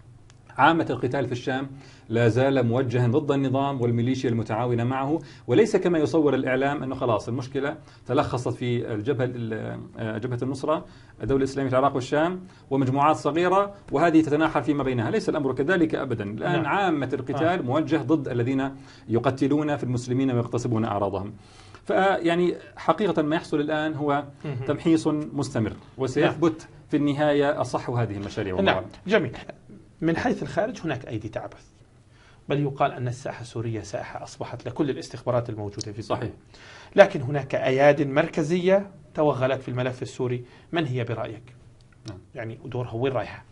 عامة القتال في الشام لا زال موجها ضد النظام والميليشيا المتعاونة معه، وليس كما يصور الإعلام أنه خلاص المشكلة تلخصت في الجبهة جبهة النصرة الدولة الإسلامية في العراق والشام ومجموعات صغيرة وهذه تتناحر فيما بينها. ليس الأمر كذلك أبدا. الآن عامة القتال موجه ضد الذين يقتلون في المسلمين ويغتصبون أعراضهم. فيعني حقيقة ما يحصل الآن هو تمحيص مستمر وسيثبت في النهاية أصح هذه المشاريع. نعم. جميل. من حيث الخارج هناك أيدي تعبث، بل يقال أن الساحة السورية ساحة أصبحت لكل الاستخبارات الموجودة في صحيح. لكن هناك أياد مركزية توغلت في الملف السوري. من هي برأيك؟ نعم. يعني دورها وين رايحة؟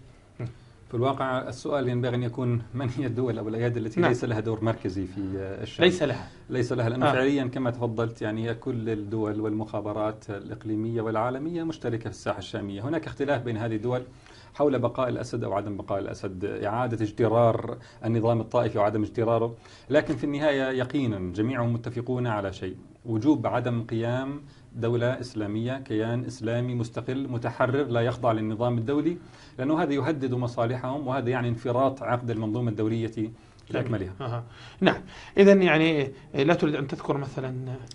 في الواقع السؤال ينبغي أن يكون من هي الدول أو الأيادي التي نعم. ليس لها دور مركزي في الشام. ليس لها ليس لها لأنه آه. فعليا كما تفضلت يعني كل الدول والمخابرات الإقليمية والعالمية مشتركة في الساحة الشامية. هناك اختلاف بين هذه الدول حول بقاء الأسد أو عدم بقاء الأسد، إعادة اجترار النظام الطائفي وعدم اجتراره، لكن في النهاية يقينا جميعهم متفقون على شيء، وجوب عدم قيام دولة إسلامية، كيان إسلامي مستقل متحرر لا يخضع للنظام الدولي، لأنه هذا يهدد مصالحهم وهذا يعني انفراط عقد المنظومة الدولية لأكملها. أه. نعم. إذا يعني لا تريد أن تذكر مثلا،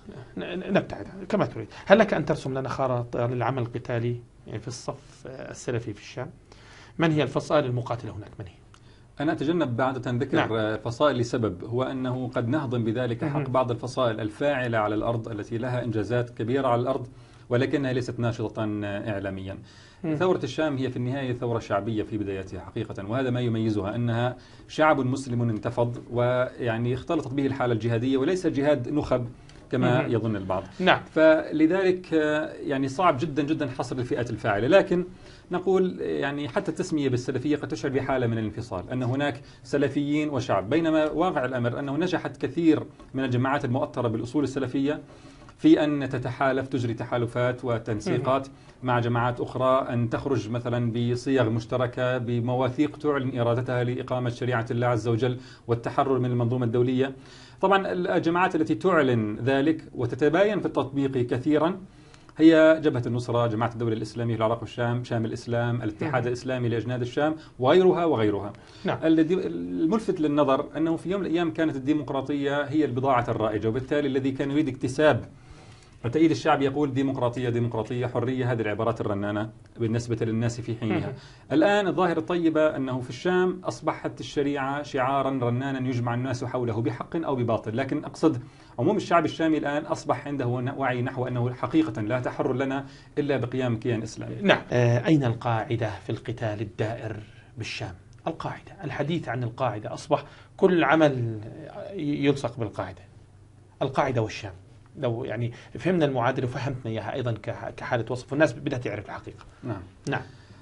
نبتعد كما تريد، هل لك أن ترسم لنا خارطة للعمل القتالي يعني في الصف السلفي في الشام؟ من هي الفصائل المقاتلة هناك؟ من هي؟ أنا أتجنب بعادة ذكر نعم. فصائل لسبب، هو أنه قد نهضم بذلك حق بعض الفصائل الفاعلة على الأرض التي لها إنجازات كبيرة على الأرض ولكنها ليست ناشطة إعلاميا. مم. ثورة الشام هي في النهاية ثورة شعبية في بدايتها حقيقة، وهذا ما يميزها أنها شعب مسلم انتفض ويعني اختلطت به الحالة الجهادية وليس جهاد نخب كما مم. يظن البعض. نعم. فلذلك يعني صعب جدا جدا حصر الفئات الفاعلة، لكن نقول يعني حتى التسمية بالسلفية قد تشعر بحالة من الانفصال، أن هناك سلفيين وشعب، بينما واقع الأمر أنه نجحت كثير من الجماعات المؤطرة بالأصول السلفية في أن تتحالف، تجري تحالفات وتنسيقات مع جماعات أخرى، أن تخرج مثلا بصيغ مشتركة بمواثيق تعلن إرادتها لإقامة شريعة الله عز وجل والتحرر من المنظومة الدولية. طبعا الجماعات التي تعلن ذلك وتتباين في التطبيق كثيرا هي جبهة النصرة، جماعة الدولة الإسلامية في العراق والشام، شام الإسلام، الاتحاد الإسلامي لأجناد الشام، وغيرها وغيرها. نعم. الملفت للنظر أنه في يوم من الأيام كانت الديمقراطية هي البضاعة الرائجة، وبالتالي الذي كان يريد اكتساب وتأييد الشعب يقول ديمقراطية ديمقراطية حرية، هذه العبارات الرنانة بالنسبة للناس في حينها. الآن الظاهرة الطيبة أنه في الشام أصبحت الشريعة شعارا رنانا يجمع الناس حوله بحق أو بباطل، لكن أقصد عموم الشعب الشامي الآن أصبح عنده وعي نحو أنه حقيقة لا تحرر لنا إلا بقيام كيان إسلامي. نعم. آه أين القاعدة في القتال الدائر بالشام؟ القاعدة، الحديث عن القاعدة أصبح كل عمل يلصق بالقاعدة. القاعدة والشام، لو يعني فهمنا المعادلة وفهمتنا إياها أيضا كحالة وصف، والناس بدها تعرف الحقيقة. نعم. نعم.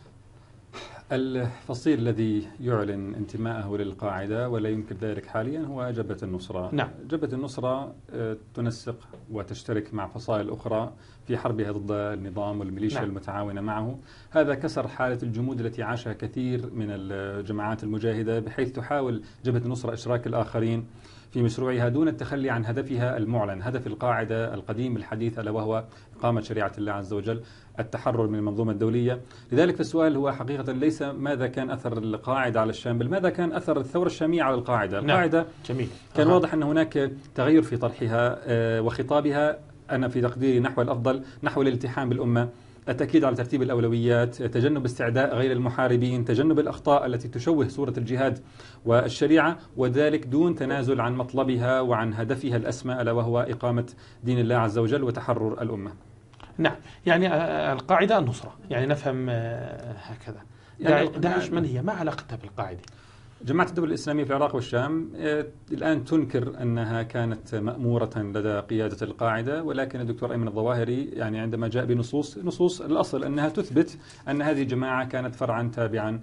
الفصيل الذي يعلن انتماءه للقاعدة ولا ينكر ذلك حاليا هو جبهة النصرة. نعم. جبهة النصرة تنسق وتشترك مع فصائل أخرى في حربها ضد النظام والميليشيا نعم. المتعاونة معه. هذا كسر حالة الجمود التي عاشها كثير من الجماعات المجاهدة، بحيث تحاول جبهة النصرة إشراك الآخرين في مشروعها دون التخلي عن هدفها المعلن، هدف القاعدة القديم الحديث، ألا وهو إقامة شريعة الله عز وجل، التحرر من المنظومة الدولية. لذلك السؤال هو حقيقة ليس ماذا كان أثر القاعدة على الشام، بل ماذا كان أثر الثورة الشامية على القاعدة. نعم. القاعدة جميل. كان أه. واضح أن هناك تغير في طرحها وخطابها، أنا في تقديري نحو الأفضل، نحو الالتحام بالأمة، التأكيد على ترتيب الأولويات، تجنب استعداء غير المحاربين، تجنب الأخطاء التي تشوه صورة الجهاد والشريعة، وذلك دون تنازل عن مطلبها وعن هدفها الأسمى، ألا وهو إقامة دين الله عز وجل وتحرر الأمة. نعم. يعني القاعدة النصرة، يعني نفهم هكذا. يعني داعش من هي؟ ما علاقتها بالقاعدة؟ جماعة الدولة الإسلامية في العراق والشام الآن تنكر أنها كانت مأمورة لدى قيادة القاعدة، ولكن الدكتور أيمن الظواهري يعني عندما جاء بنصوص نصوص الأصل أنها تثبت أن هذه الجماعة كانت فرعا تابعا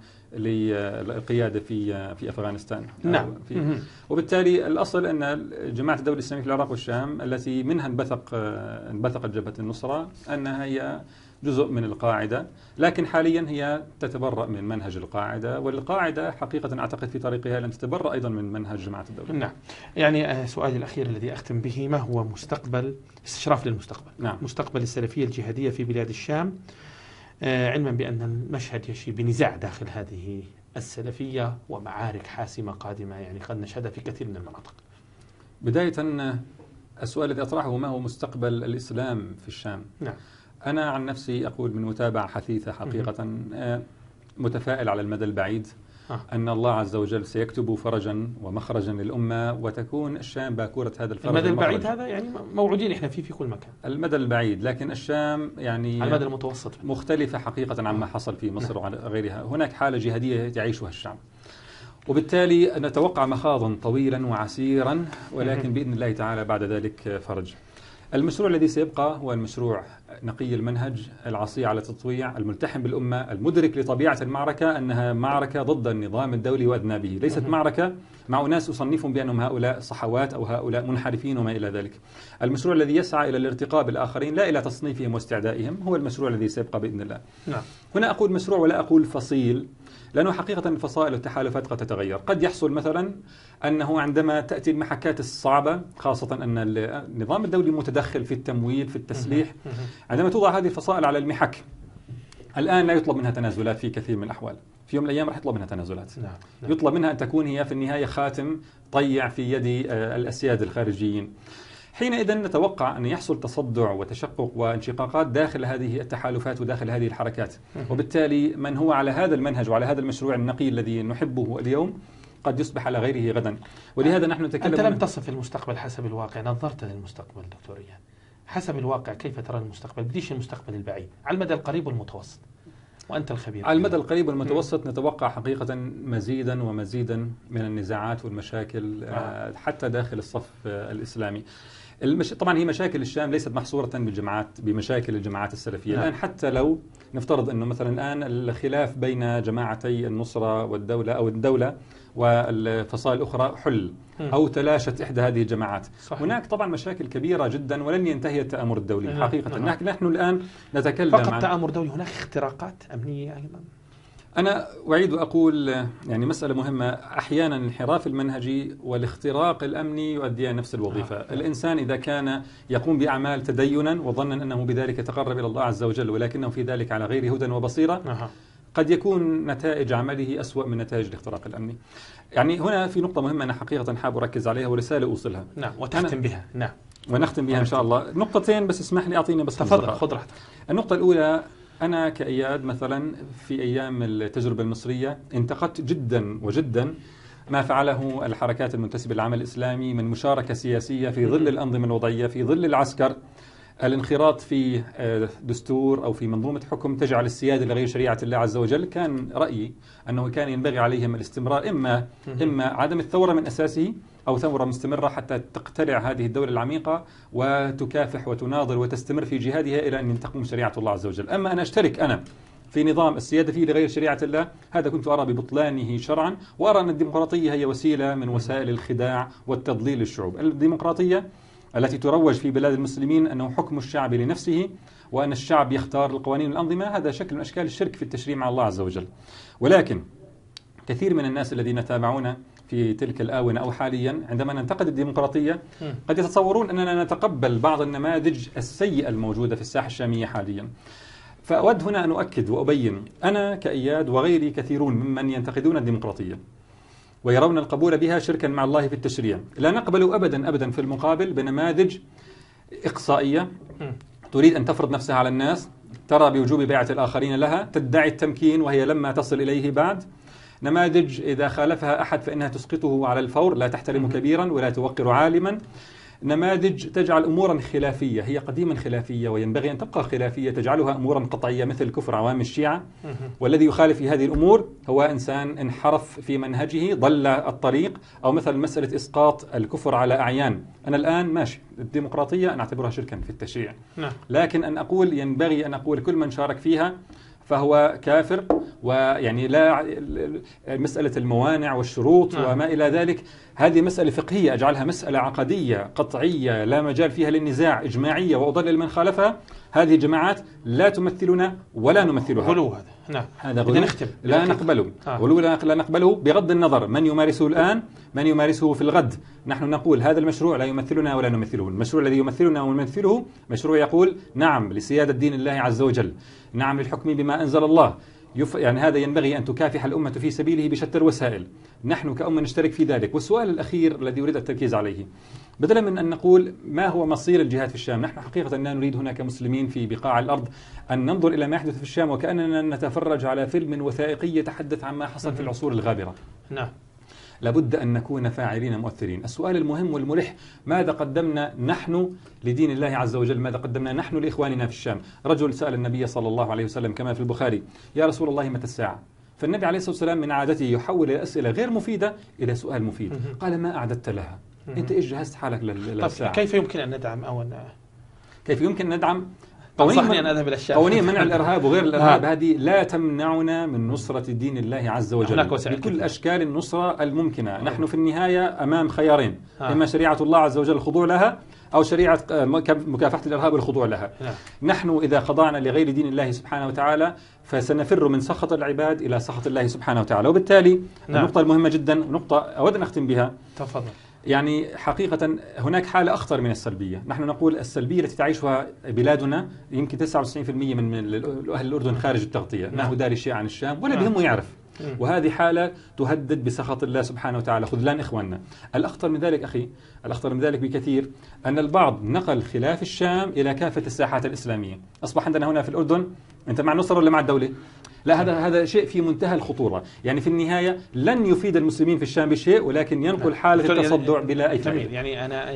للقيادة في في أفغانستان. نعم. في وبالتالي الأصل أن جماعة الدولة الإسلامية في العراق والشام التي منها انبثق انبثقت جبهة النصرة أنها هي جزء من القاعدة، لكن حاليا هي تتبرأ من منهج القاعدة، والقاعدة حقيقة أعتقد في طريقها لن تتبرأ أيضا من منهج جماعة الدولة. نعم. يعني سؤالي الأخير الذي أختم به، ما هو مستقبل استشراف للمستقبل نعم. مستقبل السلفية الجهادية في بلاد الشام، علما بأن المشهد يشي بنزاع داخل هذه السلفية ومعارك حاسمة قادمة يعني قد نشهدها في كثير من المناطق؟ بداية السؤال الذي أطرحه ما هو مستقبل الإسلام في الشام؟ نعم. أنا عن نفسي أقول من متابعة حثيثة حقيقة متفائل على المدى البعيد أن الله عز وجل سيكتب فرجا ومخرجا للأمة، وتكون الشام باكورة هذا الفرج. المدى البعيد هذا يعني موعودين إحنا فيه في كل مكان. المدى البعيد، لكن الشام يعني على المدى المتوسط مختلفة حقيقة عما حصل في مصر وغيرها. هناك حالة جهادية يعيشها الشعب، وبالتالي نتوقع مخاضا طويلا وعسيرا، ولكن بإذن الله تعالى بعد ذلك فرج. المشروع الذي سيبقى هو المشروع نقي المنهج، العصي على التطويع، الملتحم بالأمة، المدرك لطبيعة المعركة أنها معركة ضد النظام الدولي وأذنابه، ليست معركة مع ناس أصنفهم بأنهم هؤلاء صحوات أو هؤلاء منحرفين وما إلى ذلك. المشروع الذي يسعى إلى الارتقاء بالآخرين لا إلى تصنيفهم واستعدائهم هو المشروع الذي سيبقى بإذن الله. نعم. هنا أقول مشروع ولا أقول فصيل، لأنه حقيقة الفصائل والتحالفات قد تتغير. قد يحصل مثلا أنه عندما تأتي المحكات الصعبة، خاصة أن النظام الدولي متدخل في التمويل في التسليح، عندما توضع هذه الفصائل على المحك الآن لا يطلب منها تنازلات في كثير من الأحوال، في يوم من الأيام راح يطلب منها تنازلات. نعم. نعم. يطلب منها أن تكون هي في النهاية خاتم طيع في يد الأسياد الخارجيين. حينئذ نتوقع أن يحصل تصدع وتشقق وانشقاقات داخل هذه التحالفات وداخل هذه الحركات، وبالتالي من هو على هذا المنهج وعلى هذا المشروع النقي الذي نحبه اليوم قد يصبح على غيره غدا. ولهذا نحن نتكلم. أنت لم تصف المستقبل حسب الواقع، نظرت للمستقبل دكتور إيان حسب الواقع، كيف ترى المستقبل؟ بديش المستقبل البعيد، على المدى القريب والمتوسط، وأنت الخبير. على المدى القريب والمتوسط نتوقع حقيقة مزيدا ومزيدا من النزاعات والمشاكل آه. حتى داخل الصف الإسلامي. المش... طبعا هي مشاكل الشام ليست محصورة بالجماعات بمشاكل الجماعات السلفية. نعم. الآن حتى لو نفترض أنه مثلا الآن الخلاف بين جماعتي النصرة والدولة أو الدولة والفصائل الأخرى حل أو تلاشت إحدى هذه الجماعات، صحيح. هناك طبعا مشاكل كبيرة جدا ولن ينتهي التآمر الدولي. نعم. حقيقة نعم. نحن الآن نتكلم فقط عن تآمر دولي، هناك اختراقات أمنية أيضا. أنا أعيد وأقول يعني مسألة مهمة. أحيانا الانحراف المنهجي والاختراق الأمني يؤديان نفس الوظيفة. آه. الإنسان إذا كان يقوم بأعمال تدينا وظنا أنه بذلك يتقرب إلى الله عز وجل ولكنه في ذلك على غير هدى وبصيرة، آه. قد يكون نتائج عمله أسوأ من نتائج الاختراق الأمني. يعني هنا في نقطة مهمة أنا حقيقة حاب أركز عليها ورسالة أوصلها. نعم، وتختم بها. نعم، ونختم بها إن شاء الله. نقطتين بس اسمح لي أعطيني بس. تفضل، خذ راحتك. النقطة الأولى، أنا كإياد مثلا في أيام التجربة المصرية انتقدت جدا وجدا ما فعله الحركات المنتسبة للعمل الإسلامي من مشاركة سياسية في ظل الأنظمة الوضعية، في ظل العسكر، الانخراط في دستور أو في منظومة حكم تجعل السيادة لغير شريعة الله عز وجل. كان رأيي أنه كان ينبغي عليهم الاستمرار، إما إما عدم الثورة من أساسه أو ثورة مستمرة حتى تقتلع هذه الدولة العميقة وتكافح وتناضل وتستمر في جهادها إلى أن تقوم شريعة الله عز وجل. أما أن أشترك أنا في نظام السيادة فيه لغير شريعة الله، هذا كنت أرى ببطلانه شرعا، وأرى أن الديمقراطية هي وسيلة من وسائل الخداع والتضليل للشعوب. الديمقراطية التي تروج في بلاد المسلمين أنه حكم الشعب لنفسه وأن الشعب يختار القوانين والأنظمة، هذا شكل من أشكال الشرك في التشريع مع الله عز وجل. ولكن كثير من الناس الذين تابعونا في تلك الآونة أو حاليا عندما ننتقد الديمقراطية قد يتصورون أننا نتقبل بعض النماذج السيئة الموجودة في الساحة الشامية حاليا. فأود هنا أن أؤكد وأبين، أنا كإياد وغيري كثيرون ممن ينتقدون الديمقراطية ويرون القبول بها شركا مع الله في التشريع، لا نقبل أبدا أبدا في المقابل بنماذج إقصائية تريد أن تفرض نفسها على الناس، ترى بوجوب بيعة الآخرين لها، تدعي التمكين وهي لما تصل إليه بعد، نماذج إذا خالفها أحد فإنها تسقطه على الفور، لا تحترم كبيرا ولا توقر عالما، نماذج تجعل أمورا خلافية هي قديما خلافية وينبغي أن تبقى خلافية، تجعلها أمورا قطعية مثل كفر عوام الشيعة، والذي يخالف في هذه الأمور هو إنسان انحرف في منهجه، ضل الطريق، أو مثل مسألة إسقاط الكفر على أعيان. أنا الآن ماشي الديمقراطية أنا أعتبرها شركا في التشريع، لكن أن أقول ينبغي أن أقول كل من شارك فيها فهو كافر، ويعني لا مسألة الموانع والشروط نعم. وما إلى ذلك هذه مسألة فقهية أجعلها مسألة عقدية قطعية لا مجال فيها للنزاع، إجماعية وأضلل من خالفها. هذه جماعات لا تمثلنا ولا نمثلها. غلو هذا نعم، هذا غلو لا نقبله. آه. غلو لا نقبله بغض النظر من يمارسه الآن من يمارسه في الغد. نحن نقول هذا المشروع لا يمثلنا ولا نمثله. المشروع الذي يمثلنا ونمثله مشروع يقول نعم لسيادة دين الله عز وجل، نعم للحكم بما أنزل الله، يف... يعني هذا ينبغي أن تكافح الأمة في سبيله بشتى الوسائل. نحن كأمة نشترك في ذلك. والسؤال الأخير الذي أريد التركيز عليه، بدلا من أن نقول ما هو مصير الجهاد في الشام، نحن حقيقة لا نريد هنا كمسلمين في بقاع الأرض أن ننظر إلى ما يحدث في الشام وكأننا نتفرج على فيلم وثائقي يتحدث عن ما حصل في العصور الغابرة. نعم، لابد أن نكون فاعلين مؤثرين. السؤال المهم والملح، ماذا قدمنا نحن لدين الله عز وجل؟ ماذا قدمنا نحن لإخواننا في الشام؟ رجل سأل النبي صلى الله عليه وسلم كما في البخاري: يا رسول الله متى الساعة؟ فالنبي عليه الصلاة والسلام من عادته يحول الأسئلة غير مفيدة إلى سؤال مفيد. قال: ما أعددت لها؟ أنت إيش جهزت حالك للساعة؟ كيف يمكن أن ندعم أو أن... كيف يمكن أن ندعم؟ قوانين أن أذهب إلى الشام. قوانين منع الإرهاب وغير الإرهاب هذه لا تمنعنا من نصرة دين الله عز وجل بكل أشكال النصرة الممكنة. أوه. نحن في النهاية أمام خيارين: آه. إما شريعة الله عز وجل الخضوع لها، أو شريعة مكافحة الإرهاب والخضوع لها. نعم. نحن إذا خضعنا لغير دين الله سبحانه وتعالى فسنفر من سخط العباد إلى سخط الله سبحانه وتعالى. وبالتالي نعم. النقطة المهمة جدا، نقطة أود أن أختم بها. تفضل. يعني حقيقة هناك حالة أخطر من السلبية. نحن نقول السلبية التي تعيشها بلادنا يمكن تسعة وتسعين بالمئة من أهل الأردن خارج التغطية، ما هو داري شيء عن الشام ولا بهمه يعرف، وهذه حالة تهدد بسخط الله سبحانه وتعالى، خذلان إخواننا. الأخطر من ذلك أخي، الأخطر من ذلك بكثير أن البعض نقل خلاف الشام إلى كافة الساحات الإسلامية. أصبح عندنا هنا في الأردن أنت مع النصر ولا مع الدولة؟ لا، هذا هذا شيء في منتهى الخطورة. يعني في النهاية لن يفيد المسلمين في الشام بشيء، ولكن ينقل حالة التصدع بلا أي فائدة. يعني أنا